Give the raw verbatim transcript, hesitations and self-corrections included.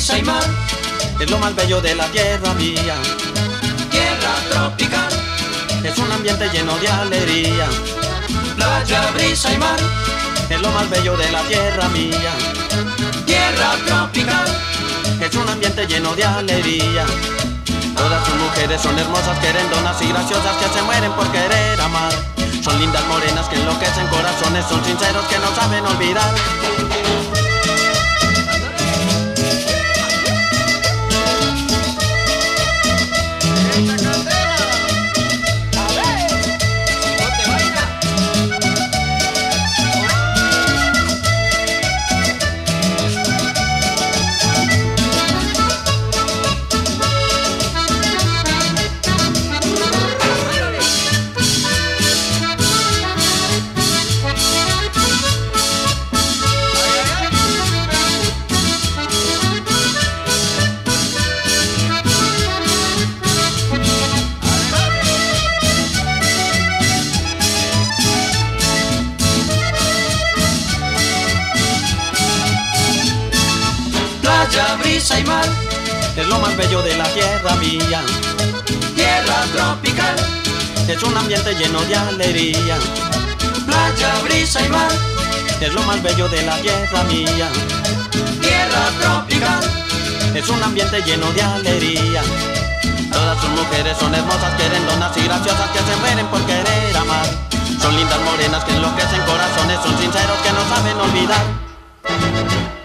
brisa y mar, es lo más bello de la tierra mía. tierra tropical, Es un ambiente lleno de alegría. playa, brisa y mar, Es lo más bello de la tierra mía. tierra tropical, Es un ambiente lleno de alegría. Todas sus mujeres son hermosas, querendonas y graciosas que se mueren por querer amar. Son lindas morenas que enloquecen corazones, son sinceros que no saben olvidar. playa, brisa y mar, Es lo más bello de la tierra mía. tierra tropical, Es un ambiente lleno de alegría. playa, brisa y mar, Es lo más bello de la tierra mía. tierra tropical, Es un ambiente lleno de alegría. Todas sus mujeres son hermosas, querendonas y graciosas que se mueren por querer amar. Son lindas morenas que enloquecen corazones, son sinceros que no saben olvidar.